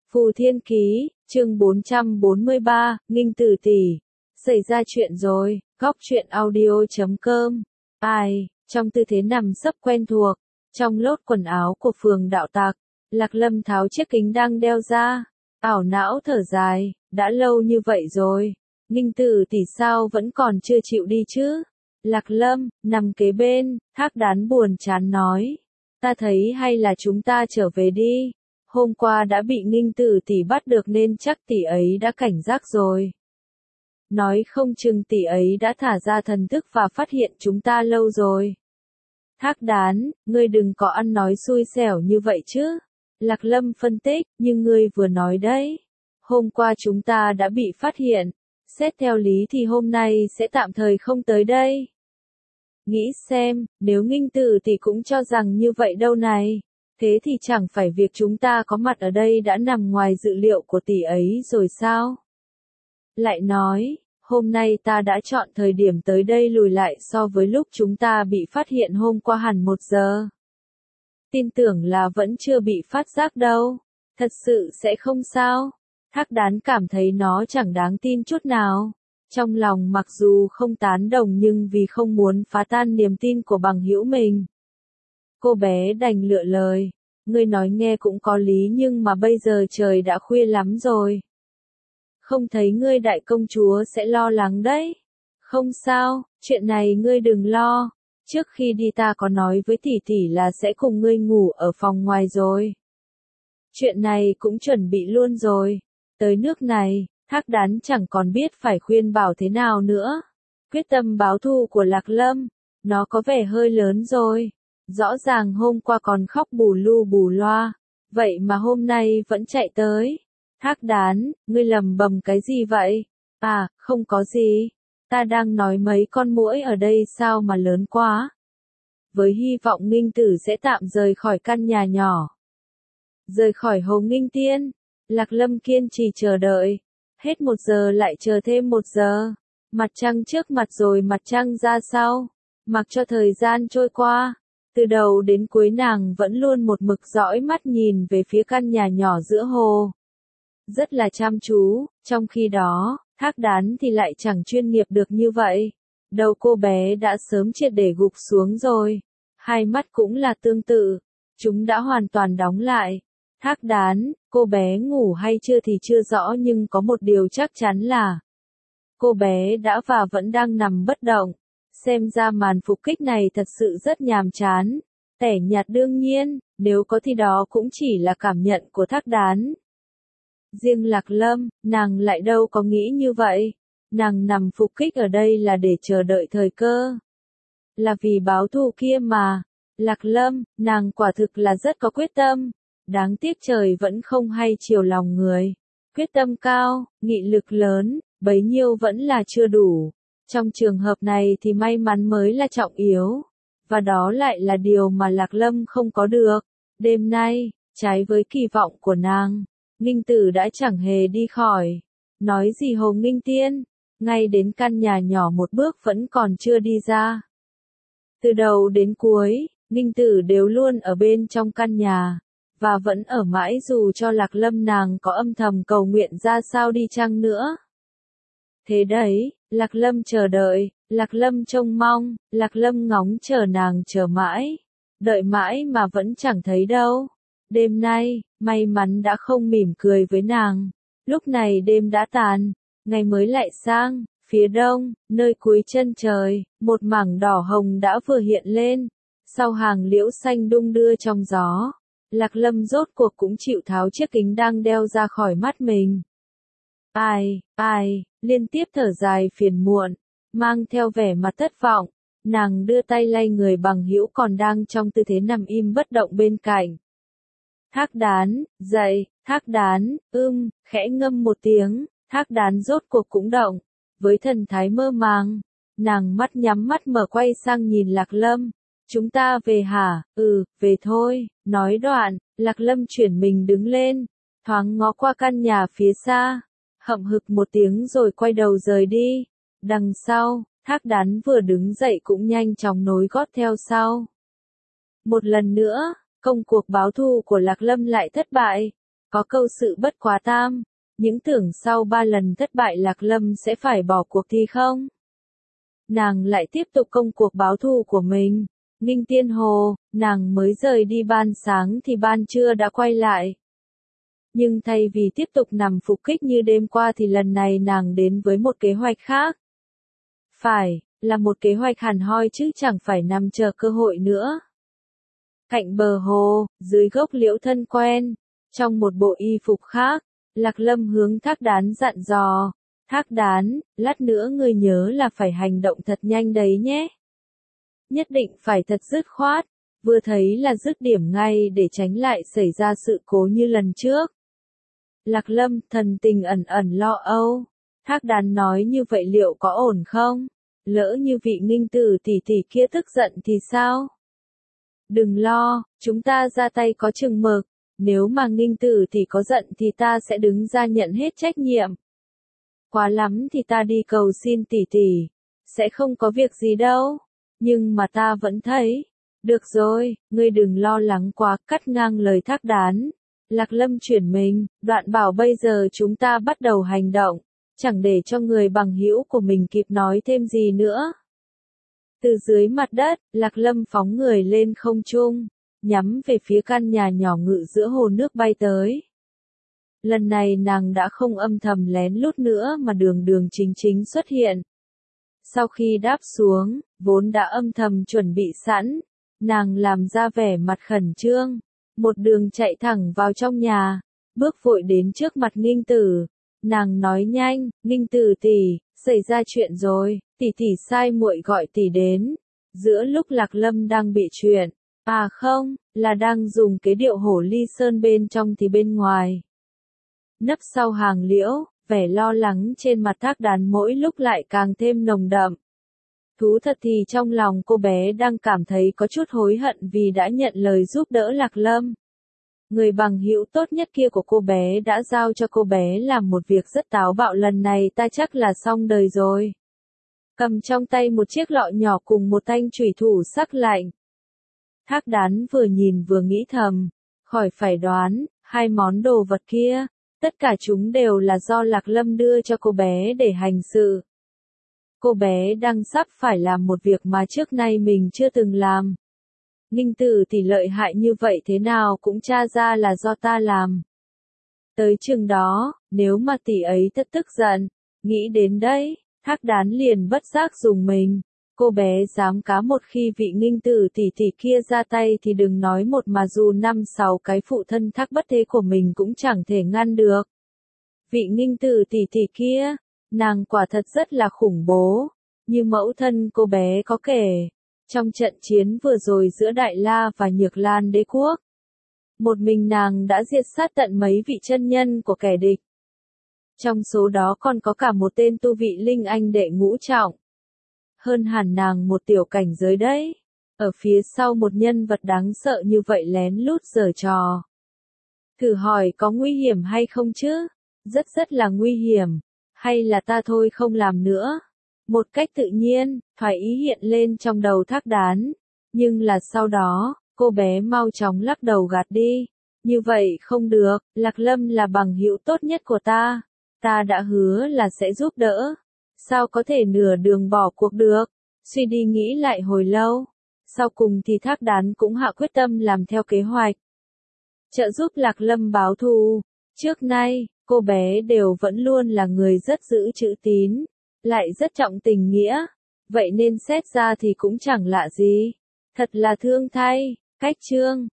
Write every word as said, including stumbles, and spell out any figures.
Phù Thiên Ký, chương bốn trăm bốn mươi ba, Nghinh Tử tỷ. Xảy ra chuyện rồi, góc truyện audio chấm com. Ai, trong tư thế nằm sấp quen thuộc, trong lốt quần áo của Phường Đạo Tặc, Lạc Lâm tháo chiếc kính đang đeo ra, ảo não thở dài, đã lâu như vậy rồi, Nghinh Tử tỷ sao vẫn còn chưa chịu đi chứ? Lạc Lâm, nằm kế bên, Thác Đán buồn chán nói, ta thấy hay là chúng ta trở về đi. Hôm qua đã bị Nghinh Tử tỷ bắt được nên chắc tỷ ấy đã cảnh giác rồi. Nói không chừng tỷ ấy đã thả ra thần thức và phát hiện chúng ta lâu rồi. Thác Đán, ngươi đừng có ăn nói xui xẻo như vậy chứ. Lạc Lâm phân tích, nhưng ngươi vừa nói đấy. Hôm qua chúng ta đã bị phát hiện. Xét theo lý thì hôm nay sẽ tạm thời không tới đây. Nghĩ xem, nếu Nghinh Tử tỷ cũng cho rằng như vậy đâu này. Thế thì chẳng phải việc chúng ta có mặt ở đây đã nằm ngoài dự liệu của tỷ ấy rồi sao? Lại nói, hôm nay ta đã chọn thời điểm tới đây lùi lại so với lúc chúng ta bị phát hiện hôm qua hẳn một giờ. Tin tưởng là vẫn chưa bị phát giác đâu. Thật sự sẽ không sao. Thác Đán cảm thấy nó chẳng đáng tin chút nào. Trong lòng mặc dù không tán đồng nhưng vì không muốn phá tan niềm tin của bằng hữu mình. Cô bé đành lựa lời, ngươi nói nghe cũng có lý nhưng mà bây giờ trời đã khuya lắm rồi. Không thấy ngươi đại công chúa sẽ lo lắng đấy. Không sao, chuyện này ngươi đừng lo. Trước khi đi ta có nói với tỷ tỷ là sẽ cùng ngươi ngủ ở phòng ngoài rồi. Chuyện này cũng chuẩn bị luôn rồi. Tới nước này, Thác Đán chẳng còn biết phải khuyên bảo thế nào nữa. Quyết tâm báo thù của Lạc Lâm, nó có vẻ hơi lớn rồi. Rõ ràng hôm qua còn khóc bù lu bù loa, vậy mà hôm nay vẫn chạy tới. Thác Đán, ngươi lầm bầm cái gì vậy? À, không có gì. Ta đang nói mấy con muỗi ở đây sao mà lớn quá. Với hy vọng Nghinh Tử sẽ tạm rời khỏi căn nhà nhỏ. Rời khỏi Hồ Nghinh Tiên. Lạc Lâm kiên trì chờ đợi. Hết một giờ lại chờ thêm một giờ. Mặt trăng trước mặt rồi mặt trăng ra sau. Mặc cho thời gian trôi qua. Từ đầu đến cuối nàng vẫn luôn một mực dõi mắt nhìn về phía căn nhà nhỏ giữa hồ. Rất là chăm chú, trong khi đó, Thác Đán thì lại chẳng chuyên nghiệp được như vậy. Đầu cô bé đã sớm triệt để gục xuống rồi. Hai mắt cũng là tương tự. Chúng đã hoàn toàn đóng lại. Thác Đán, cô bé ngủ hay chưa thì chưa rõ nhưng có một điều chắc chắn là cô bé đã và vẫn đang nằm bất động. Xem ra màn phục kích này thật sự rất nhàm chán, tẻ nhạt đương nhiên, nếu có thì đó cũng chỉ là cảm nhận của Thác Đán. Riêng Lạc Lâm, nàng lại đâu có nghĩ như vậy, nàng nằm phục kích ở đây là để chờ đợi thời cơ. Là vì báo thù kia mà, Lạc Lâm, nàng quả thực là rất có quyết tâm, đáng tiếc trời vẫn không hay chiều lòng người. Quyết tâm cao, nghị lực lớn, bấy nhiêu vẫn là chưa đủ. Trong trường hợp này thì may mắn mới là trọng yếu, và đó lại là điều mà Lạc Lâm không có được. Đêm nay, trái với kỳ vọng của nàng, Nghinh Tử đã chẳng hề đi khỏi. Nói gì Hồ Nghinh Tiên, ngay đến căn nhà nhỏ một bước vẫn còn chưa đi ra. Từ đầu đến cuối, Nghinh Tử đều luôn ở bên trong căn nhà, và vẫn ở mãi dù cho Lạc Lâm nàng có âm thầm cầu nguyện ra sao đi chăng nữa. Thế đấy, Lạc Lâm chờ đợi, Lạc Lâm trông mong, Lạc Lâm ngóng chờ nàng chờ mãi. Đợi mãi mà vẫn chẳng thấy đâu. Đêm nay, may mắn đã không mỉm cười với nàng. Lúc này đêm đã tàn, ngày mới lại sang, phía đông, nơi cuối chân trời, một mảng đỏ hồng đã vừa hiện lên. Sau hàng liễu xanh đung đưa trong gió, Lạc Lâm rốt cuộc cũng chịu tháo chiếc kính đang đeo ra khỏi mắt mình. Ai, ai, liên tiếp thở dài phiền muộn, mang theo vẻ mặt thất vọng, nàng đưa tay lay người bằng hữu còn đang trong tư thế nằm im bất động bên cạnh. Thác Đán, dậy, Thác Đán, ưm, khẽ ngâm một tiếng, Thác Đán rốt cuộc cũng động, với thần thái mơ màng, nàng mắt nhắm mắt mở quay sang nhìn Lạc Lâm. Chúng ta về hả? Ừ, về thôi, nói đoạn, Lạc Lâm chuyển mình đứng lên, thoáng ngó qua căn nhà phía xa. Hậm hực một tiếng rồi quay đầu rời đi. Đằng sau, Thác Đán vừa đứng dậy cũng nhanh chóng nối gót theo sau. Một lần nữa, công cuộc báo thù của Lạc Lâm lại thất bại. Có câu sự bất quá tam, những tưởng sau ba lần thất bại Lạc Lâm sẽ phải bỏ cuộc thì không. Nàng lại tiếp tục công cuộc báo thù của mình. Ninh Tiên Hồ, nàng mới rời đi ban sáng thì ban trưa đã quay lại. Nhưng thay vì tiếp tục nằm phục kích như đêm qua thì lần này nàng đến với một kế hoạch khác. Phải, là một kế hoạch hẳn hoi chứ chẳng phải nằm chờ cơ hội nữa. Cạnh bờ hồ, dưới gốc liễu thân quen, trong một bộ y phục khác, Lạc Lâm hướng Thác Đán dặn dò. Thác Đán, lát nữa ngươi nhớ là phải hành động thật nhanh đấy nhé. Nhất định phải thật dứt khoát, vừa thấy là dứt điểm ngay để tránh lại xảy ra sự cố như lần trước. Lạc Lâm thần tình ẩn ẩn lo âu. Thác Đán nói như vậy liệu có ổn không? Lỡ như vị Nghinh Tử tỷ tỷ kia tức giận thì sao? Đừng lo, chúng ta ra tay có chừng mực. Nếu mà Nghinh Tử tỷ có giận thì ta sẽ đứng ra nhận hết trách nhiệm. Quá lắm thì ta đi cầu xin tỷ tỷ. Sẽ không có việc gì đâu. Nhưng mà ta vẫn thấy. Được rồi, ngươi đừng lo lắng quá, cắt ngang lời Thác Đán. Lạc Lâm chuyển mình, đoạn bảo bây giờ chúng ta bắt đầu hành động. Chẳng để cho người bằng hữu của mình kịp nói thêm gì nữa. Từ dưới mặt đất, Lạc Lâm phóng người lên không trung, nhắm về phía căn nhà nhỏ ngự giữa hồ nước bay tới. Lần này nàng đã không âm thầm lén lút nữa mà đường đường chính chính xuất hiện. Sau khi đáp xuống, vốn đã âm thầm chuẩn bị sẵn, nàng làm ra vẻ mặt khẩn trương, một đường chạy thẳng vào trong nhà, bước vội đến trước mặt Nghinh Tử. Nàng nói nhanh, Nghinh Tử tỷ, xảy ra chuyện rồi, tỷ tỷ sai muội gọi tỷ đến. Giữa lúc Lạc Lâm đang bị chuyện, à không, là đang dùng cái điệu hổ ly sơn bên trong thì bên ngoài. Nấp sau hàng liễu, vẻ lo lắng trên mặt Thác Đán mỗi lúc lại càng thêm nồng đậm. Thú thật thì trong lòng cô bé đang cảm thấy có chút hối hận vì đã nhận lời giúp đỡ Lạc Lâm. Người bằng hữu tốt nhất kia của cô bé đã giao cho cô bé làm một việc rất táo bạo, lần này ta chắc là xong đời rồi. Cầm trong tay một chiếc lọ nhỏ cùng một thanh chủy thủ sắc lạnh. Thác Đán vừa nhìn vừa nghĩ thầm, khỏi phải đoán, hai món đồ vật kia, tất cả chúng đều là do Lạc Lâm đưa cho cô bé để hành sự. Cô bé đang sắp phải làm một việc mà trước nay mình chưa từng làm. Nghinh Tử tỷ lợi hại như vậy thế nào cũng tra ra là do ta làm. Tới chừng đó, nếu mà tỷ ấy thật tức giận, nghĩ đến đấy, Thác Đán liền bất giác dùng mình. Cô bé dám cá một khi vị Nghinh Tử tỷ tỷ kia ra tay thì đừng nói một mà dù năm sáu cái phụ thân Thác Bất Thế của mình cũng chẳng thể ngăn được. Vị Nghinh Tử tỷ tỷ kia, nàng quả thật rất là khủng bố, như mẫu thân cô bé có kể. Trong trận chiến vừa rồi giữa Đại La và Nhược Lan đế quốc, một mình nàng đã diệt sát tận mấy vị chân nhân của kẻ địch. Trong số đó còn có cả một tên tu vị linh anh đệ ngũ trọng. Hơn hẳn nàng một tiểu cảnh giới đấy. Ở phía sau một nhân vật đáng sợ như vậy lén lút giở trò. Thử hỏi có nguy hiểm hay không chứ? Rất rất là nguy hiểm. Hay là ta thôi không làm nữa? Một cách tự nhiên, thoái ý hiện lên trong đầu Thác Đán. Nhưng là sau đó, cô bé mau chóng lắc đầu gạt đi. Như vậy không được, Lạc Lâm là bằng hữu tốt nhất của ta. Ta đã hứa là sẽ giúp đỡ. Sao có thể nửa đường bỏ cuộc được? Suy đi nghĩ lại hồi lâu. Sau cùng thì Thác Đán cũng hạ quyết tâm làm theo kế hoạch. Trợ giúp Lạc Lâm báo thù. Trước nay, cô bé đều vẫn luôn là người rất giữ chữ tín, lại rất trọng tình nghĩa. Vậy nên xét ra thì cũng chẳng lạ gì. Thật là thương thay. Cách chương